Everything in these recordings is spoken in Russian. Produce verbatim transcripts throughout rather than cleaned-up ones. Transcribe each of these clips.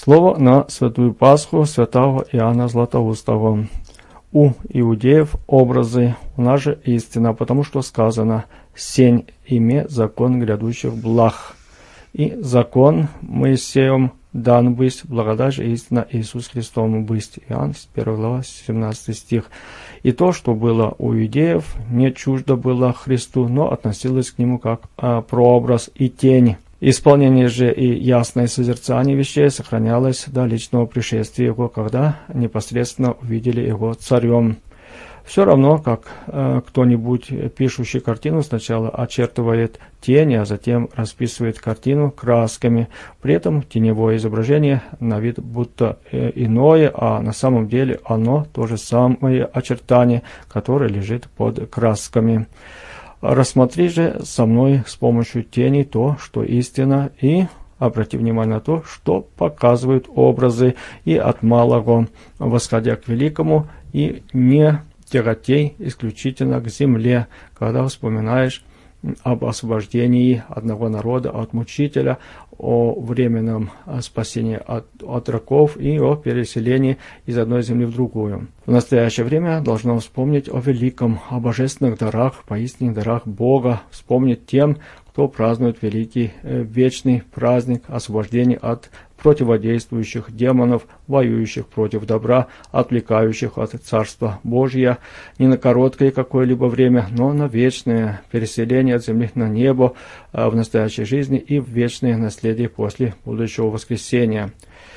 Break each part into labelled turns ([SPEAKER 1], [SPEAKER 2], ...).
[SPEAKER 1] Слово на Святую Пасху святого Иоанна Златоустого. У иудеев образы, у нас же истина, потому что сказано «сень име закон грядущих благ». И закон Моисеем дан быть, благодать же истина Иисус Христом быть. Иоанн, первая глава, семнадцатый стих. И то, что было у иудеев, не чуждо было Христу, но относилось к Нему как а, прообраз и тень. Исполнение же и ясное созерцание вещей сохранялось до личного пришествия Его, когда непосредственно увидели Его царем. Все равно, как э, кто-нибудь, пишущий картину, сначала очертывает тени, а затем расписывает картину красками. При этом теневое изображение на вид будто э, иное, а на самом деле оно то же самое очертание, которое лежит под красками. Рассмотри же со мной с помощью теней то, что истина, и обрати внимание на то, что показывают образы, и от малого восходя к великому, и не тяготей исключительно к земле, когда вспоминаешь об освобождении одного народа от мучителя, о временном спасении от, от раков и о переселении из одной земли в другую. В настоящее время должно вспомнить о великом, о божественных дарах, поистине дарах Бога, вспомнить тем, кто празднует великий э, вечный праздник освобождения от противодействующих демонов, воюющих против добра, отвлекающих от Царства Божия, не на короткое какое-либо время, но на вечное переселение от земли на небо э, в настоящей жизни и в вечное наследие после будущего воскресения.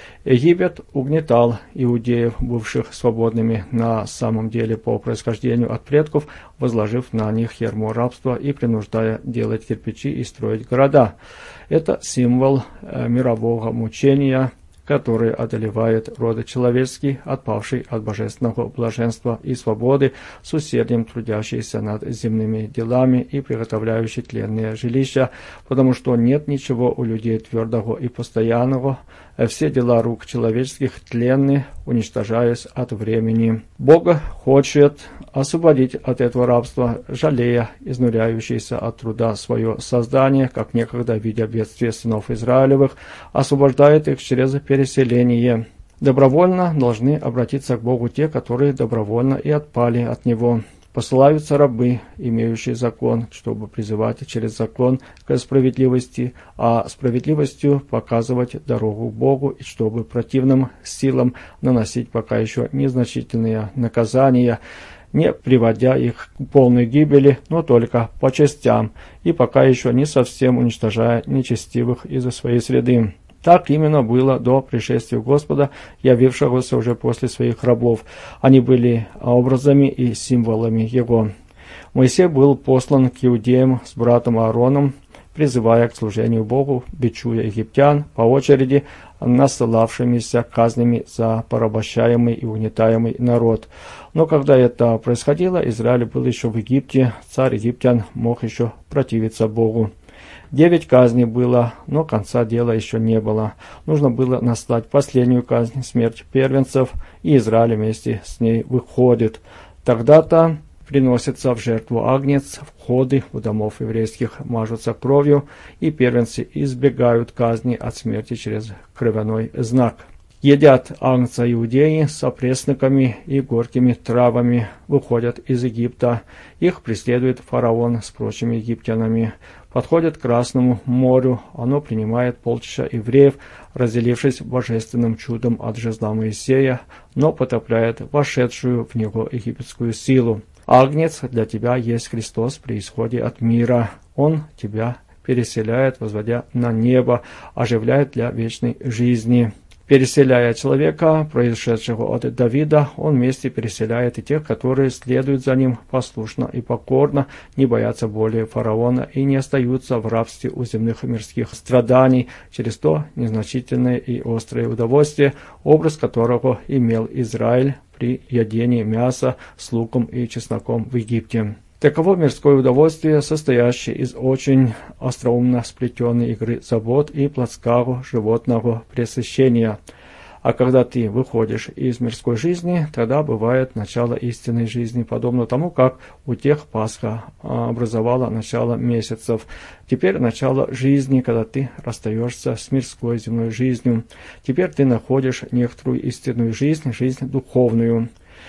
[SPEAKER 1] Египет угнетал иудеев, бывших свободными на самом деле по происхождению от предков, возложив на них ярмо рабства и принуждая делать кирпичи и строить города. Это символ э, мирового мучения, который одолевает роды человеческий, отпавший от божественного блаженства и свободы, с усердием трудящийся над земными делами и приготовляющий тленные жилища, потому что нет ничего у людей твердого и постоянного, все дела рук человеческих тленны, уничтожаясь от времени. Бог хочет освободить от этого рабства, жалея изнуряющееся от труда свое создание, как некогда, видя бедствие сынов Израилевых, освобождает их через переселение. Добровольно должны обратиться к Богу те, которые добровольно и отпали от Него. Посылаются рабы, имеющие закон, чтобы призывать через закон к справедливости, а справедливостью показывать дорогу к Богу, и чтобы противным силам наносить пока еще незначительные наказания, не приводя их к полной гибели, но только по частям, и пока еще не совсем уничтожая нечестивых из-за своей среды. Так именно было до пришествия Господа, явившегося уже после своих рабов. Они были образами и символами Его. Моисей был послан к иудеям с братом Аароном, призывая к служению Богу, бичуя египтян по очереди, насылавшимися казнями за порабощаемый и угнетаемый народ. Но когда это происходило, Израиль был еще в Египте, царь египтян мог еще противиться Богу. Девять казней было, но конца дела еще не было. Нужно было наслать последнюю казнь, смерть первенцев, и Израиль вместе с ней выходит. Тогда-то приносится в жертву агнец, входы в домов еврейских мажутся кровью, и первенцы избегают казни от смерти через кровяной знак. Едят агнца иудеи с опресноками и горькими травами, выходят из Египта. Их преследует фараон с прочими египтянами. Подходят к Красному морю, оно принимает полчища евреев, разделившись божественным чудом от жезла Моисея, но потопляет вошедшую в него египетскую силу. Агнец для тебя есть Христос при исходе от мира. Он тебя переселяет, возводя на небо, оживляет для вечной жизни. Переселяя человека, произошедшего от Давида, он вместе переселяет и тех, которые следуют за ним послушно и покорно, не боятся более фараона и не остаются в рабстве у земных и мирских страданий, через то незначительное и острое удовольствие, образ которого имел Израиль при едении мяса с луком и чесноком в Египте. Таково мирское удовольствие, состоящее из очень остроумно сплетенной игры забот и плотского животного пресыщения. А когда ты выходишь из мирской жизни, тогда бывает начало истинной жизни, подобно тому, как у тех Пасха образовала начало месяцев. Теперь начало жизни, когда ты расстаешься с мирской земной жизнью. Теперь ты находишь некоторую истинную жизнь, жизнь духовную.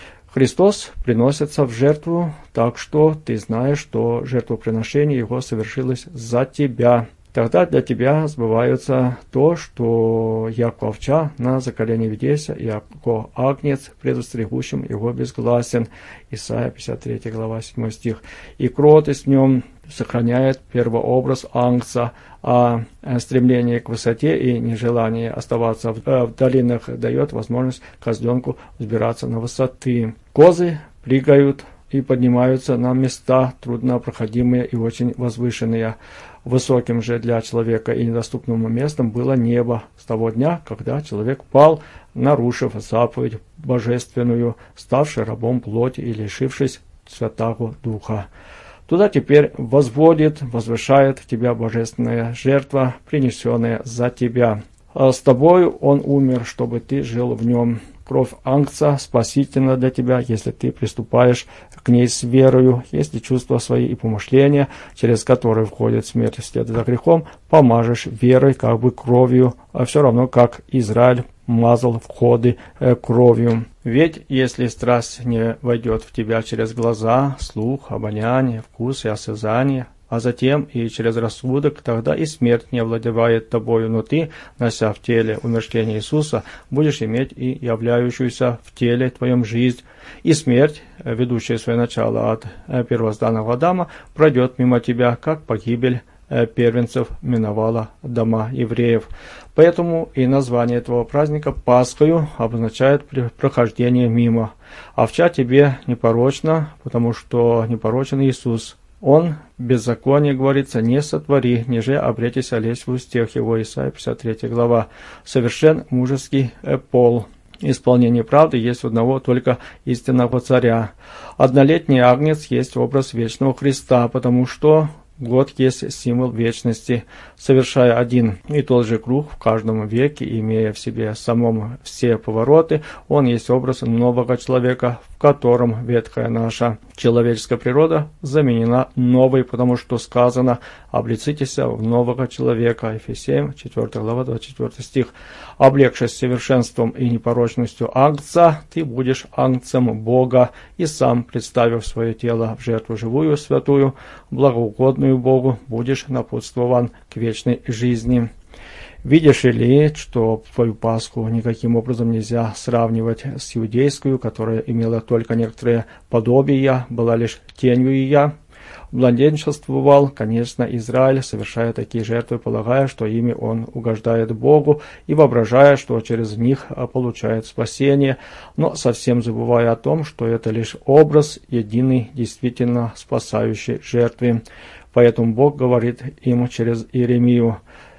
[SPEAKER 1] Христос приносится в жертву, так что ты знаешь, что жертвоприношение Его совершилось за тебя. Тогда для тебя сбывается то, что яко овча на заколене ведеся, яко агнец предостерегущим его безгласен. Исайя пятьдесят третья глава, седьмой стих. И кротость в нем сохраняет первообраз агнца, а стремление к высоте и нежелание оставаться в, в долинах дает возможность козленку взбираться на высоты. Козы прыгают и поднимаются на места труднопроходимые и очень возвышенные. Высоким же для человека и недоступным местом было небо с того дня, когда человек пал, нарушив заповедь божественную, ставший рабом плоти и лишившись Святаго Духа. Туда теперь возводит, возвышает тебя божественная жертва, принесенная за тебя. А с тобою он умер, чтобы ты жил в нем. Кровь агнца спасительна для тебя, если ты приступаешь к ней с верою, если чувства свои и помышления, через которые входит смерть вслед за грехом, помажешь верой, как бы кровью, а все равно как Израиль мазал входы э, кровью. Ведь если страсть не войдет в тебя через глаза, слух, обоняние, вкус и осязание, а затем и через рассудок, тогда и смерть не овладевает тобою, но ты, нося в теле умерщвление Иисуса, будешь иметь и являющуюся в теле твоем жизнь. И смерть, ведущая свое начало от первозданного Адама, пройдет мимо тебя, как погибель первенцев миновала дома евреев. Поэтому и название этого праздника Пасхою обозначает прохождение мимо. Овча тебе непорочна, потому что непорочен Иисус. Он, беззаконие, говорится, не сотвори, ниже обретися лезть в устех его. Исайя пятьдесят третья глава. Совершен мужеский пол. Исполнение правды есть у одного только истинного царя. Однолетний агнец есть образ вечного Христа, потому что год есть символ вечности. Совершая один и тот же круг в каждом веке, имея в себе самом все повороты, он есть образ нового человека, в котором ветхая наша человеческая природа заменена новой, потому что сказано «облицитесь в нового человека». Ефесеям четвёртая глава, двадцать четвёртый стих. «Облегшись совершенством и непорочностью агнца, ты будешь агнцем Бога, и сам, представив свое тело в жертву живую, святую, благоугодную Богу, будешь напутствован к вечной жизни». Видишь ли, что твою Пасху никаким образом нельзя сравнивать с иудейскую, которая имела только некоторые подобия, была лишь тенью ее. Младенчествовал, конечно, Израиль, совершая такие жертвы, полагая, что ими он угождает Богу, и воображая, что через них получает спасение, но совсем забывая о том, что это лишь образ единой, действительно спасающей жертвы. Поэтому Бог говорит им через Иеремию: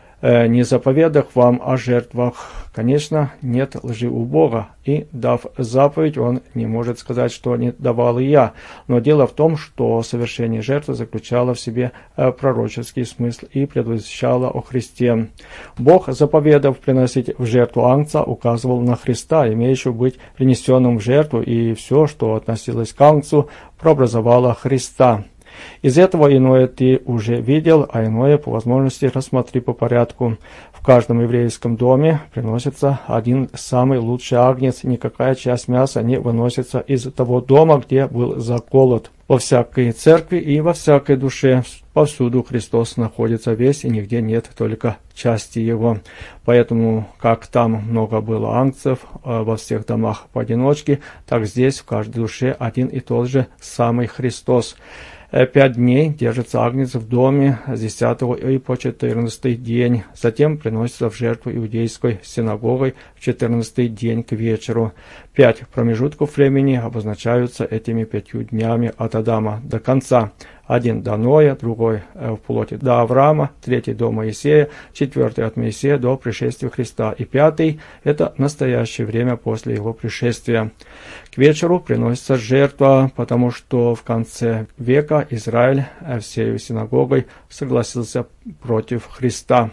[SPEAKER 1] «Не заповедах вам о жертвах». Конечно, нет лжи у Бога, и, дав заповедь, Он не может сказать, что не давал и я. Но дело в том, что совершение жертвы заключало в себе пророческий смысл и предвещало о Христе. Бог, заповедав приносить в жертву агнца, указывал на Христа, имеющего быть принесенным в жертву, и все, что относилось к агнцу, прообразовало Христа. Из этого иное ты уже видел, а иное по возможности рассмотри по порядку. В каждом еврейском доме приносится один самый лучший агнец, никакая часть мяса не выносится из того дома, где был заколот. Во всякой церкви и во всякой душе повсюду Христос находится весь, и нигде нет только части Его. Поэтому, как там много было агнцев во всех домах поодиночке, так здесь в каждой душе один и тот же самый Христос. Пять дней держится агнец в доме с десятого и по четырнадцатый день. Затем приносится в жертву иудейской синагогой в четырнадцатый день к вечеру. Пять промежутков времени обозначаются этими пятью днями от Адама до конца. Один до Ноя, другой в плоти до Авраама, третий до Моисея, четвертый от Моисея до пришествия Христа, и пятый – это настоящее время после его пришествия. К вечеру приносится жертва, потому что в конце века Израиль всею синагогой согласился против Христа.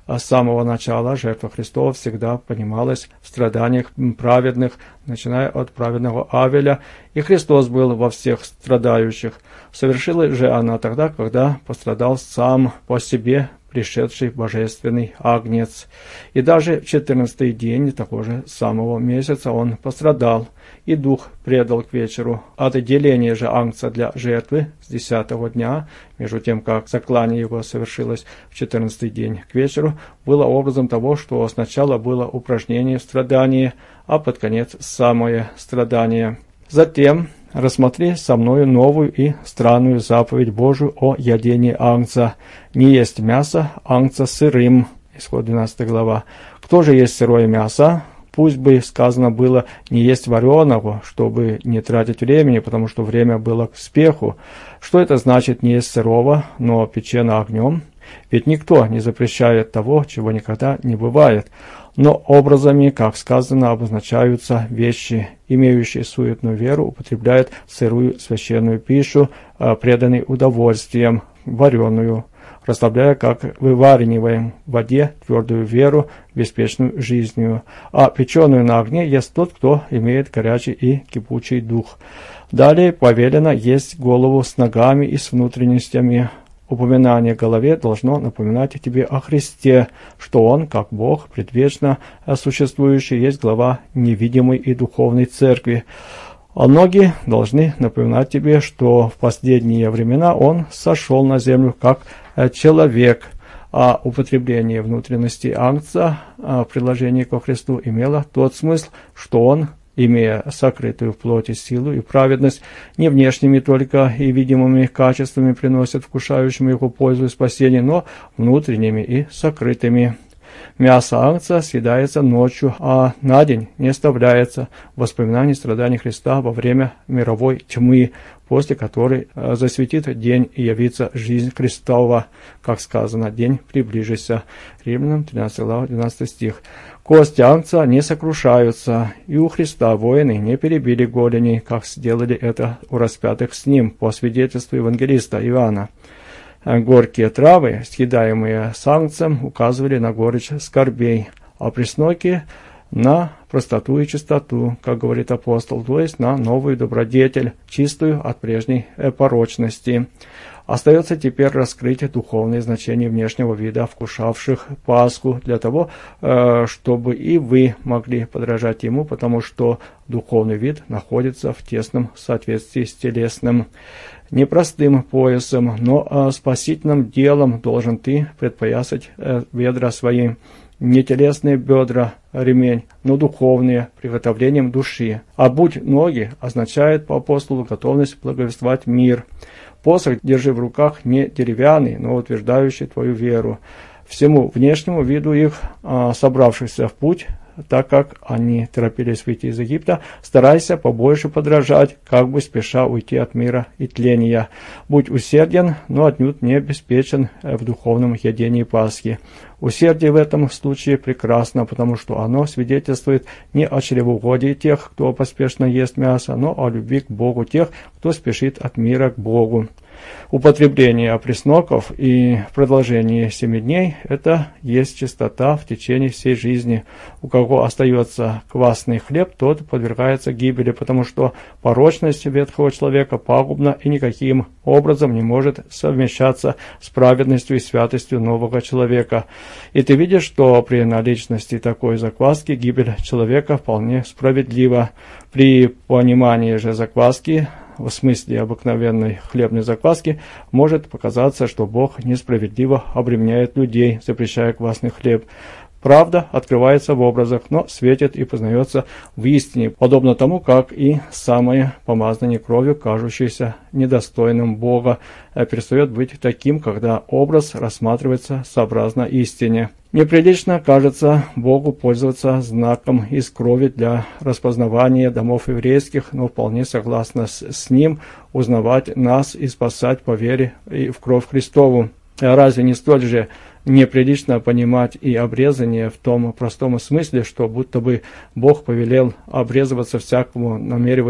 [SPEAKER 1] с самого начала жертва Христова всегда понималась в страданиях праведных, начиная от праведного Авеля, и Христос был во всех страдающих. Совершила же она тогда, когда пострадал сам по себе пришедший божественный Агнец. И даже в четырнадцатый день того же самого месяца он пострадал, и Дух предал к вечеру. От отделения же Агнца для жертвы с десятого дня, между тем, как заклание его совершилось в четырнадцатый день к вечеру, было образом того, что сначала было упражнение в страдании, а под конец самое страдание. Затем рассмотри со мною новую и странную заповедь Божию о ядении агнца. Не есть мясо агнца сырым. Исход двенадцатая глава. Кто же есть сырое мясо? Пусть бы сказано было не есть вареного, чтобы не тратить времени, потому что время было к спеху. Что это значит не есть сырого, но печено огнем? Ведь никто не запрещает того, чего никогда не бывает. Но образами, как сказано, обозначаются вещи, имеющие суетную веру, употребляют сырую священную пищу, преданной удовольствием, вареную, расслабляя, как вывариваем в воде, твердую веру, беспечную жизнью. А печеную на огне ест тот, кто имеет горячий и кипучий дух. Далее повелено есть голову с ногами и с внутренностями. Упоминание о голове должно напоминать тебе о Христе, что Он, как Бог, предвечно существующий, есть глава невидимой и духовной церкви. А ноги должны напоминать тебе, что в последние времена Он сошел на землю как человек, а употребление внутренности агнца в приложении ко Христу имело тот смысл, что Он, имея сокрытую в плоти силу и праведность, не внешними только и видимыми качествами приносит вкушающим его пользу и спасение, но внутренними и сокрытыми. Мясо агнца съедается ночью, а на день не оставляется воспоминаний страданий Христа во время мировой тьмы, после которой засветит день и явится жизнь Христова, как сказано, день приближится. Римлянам тринадцатая глава, двенадцатый стих. Кости агнца не сокрушаются, и у Христа воины не перебили голени, как сделали это у распятых с ним, по свидетельству евангелиста Иоанна. Горькие травы, съедаемые с агнцем, указывали на горечь скорбей, а пресноки – на простоту и чистоту, как говорит апостол, то есть на новую добродетель, чистую от прежней порочности. Остается теперь раскрыть духовное значение внешнего вида вкушавших Пасху, для того, чтобы и вы могли подражать ему, потому что духовный вид находится в тесном соответствии с телесным. Непростым поясом, но спасительным делом должен ты предпоясать бедра свои. Не телесные бедра, ремень, но духовные, приготовлением души. А будь ноги означает по апостолу готовность благовествовать мир. Посох держи в руках не деревянный, но утверждающий твою веру. Всему внешнему виду их, собравшихся в путь, так как они торопились выйти из Египта, старайся побольше подражать, как бы спеша уйти от мира и тления. Будь усерден, но отнюдь не обеспечен в духовном ядении Пасхи. Усердие в этом случае прекрасно, потому что оно свидетельствует не о чревоугодии тех, кто поспешно ест мясо, но о любви к Богу тех, кто спешит от мира к Богу. Употребление пресноков и продолжение семи дней – это есть чистота в течение всей жизни. У кого остается квасный хлеб, тот подвергается гибели, потому что порочность ветхого человека пагубна и никаким образом не может совмещаться с праведностью и святостью нового человека. И ты видишь, что при наличности такой закваски гибель человека вполне справедлива. При понимании же закваски, в смысле обыкновенной хлебной закваски, может показаться, что Бог несправедливо обременяет людей, запрещая квасный хлеб. Правда открывается в образах, но светит и познается в истине, подобно тому, как и самое помазание кровью, кажущееся недостойным Бога, перестает быть таким, когда образ рассматривается сообразно истине. Неприлично кажется Богу пользоваться знаком из крови для распознавания домов еврейских, но вполне согласно с, с ним узнавать нас и спасать по вере и в кровь Христову. Разве не столь же неприлично понимать и обрезание в том простом смысле, что будто бы Бог повелел обрезываться всякому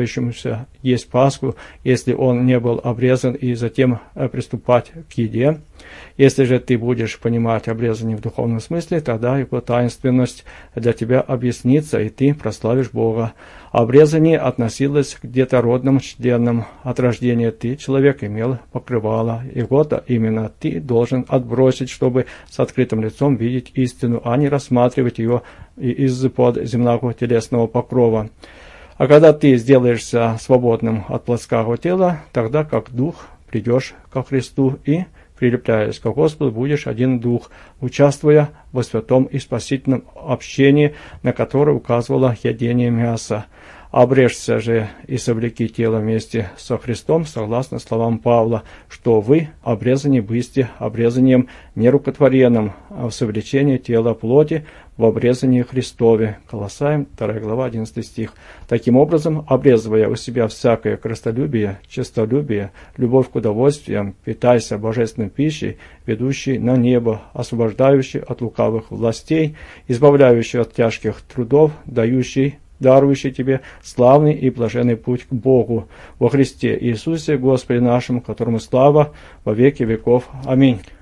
[SPEAKER 1] намеревающемуся есть Пасху, если он не был обрезан, и затем приступать к еде? Если же ты будешь понимать обрезание в духовном смысле, тогда его таинственность для тебя объяснится, и ты прославишь Бога. Обрезание относилось к детородным членам. От рождения ты, человек, имел покрывало, и вот именно ты должен отбросить, чтобы с открытым лицом видеть истину, а не рассматривать ее из-под земного телесного покрова. А когда ты сделаешься свободным от плотского тела, тогда как дух придешь ко Христу и, прилепляясь к Господу, будешь один дух, участвуя во святом и спасительном общении, на которое указывало едение мяса. Обрежься же и совлеки тело вместе со Христом, согласно словам Павла, что вы обрезаны бысте обрезанием нерукотворенным, а в совлечении тела плоти в обрезании Христове. Колоссаям, вторая глава, одиннадцатый стих. Таким образом, обрезывая у себя всякое крестолюбие, честолюбие, любовь к удовольствиям, питайся божественной пищей, ведущей на небо, освобождающей от лукавых властей, избавляющей от тяжких трудов, дающей дарующий тебе славный и блаженный путь к Богу во Христе Иисусе, Господе нашему, которому слава во веки веков. Аминь.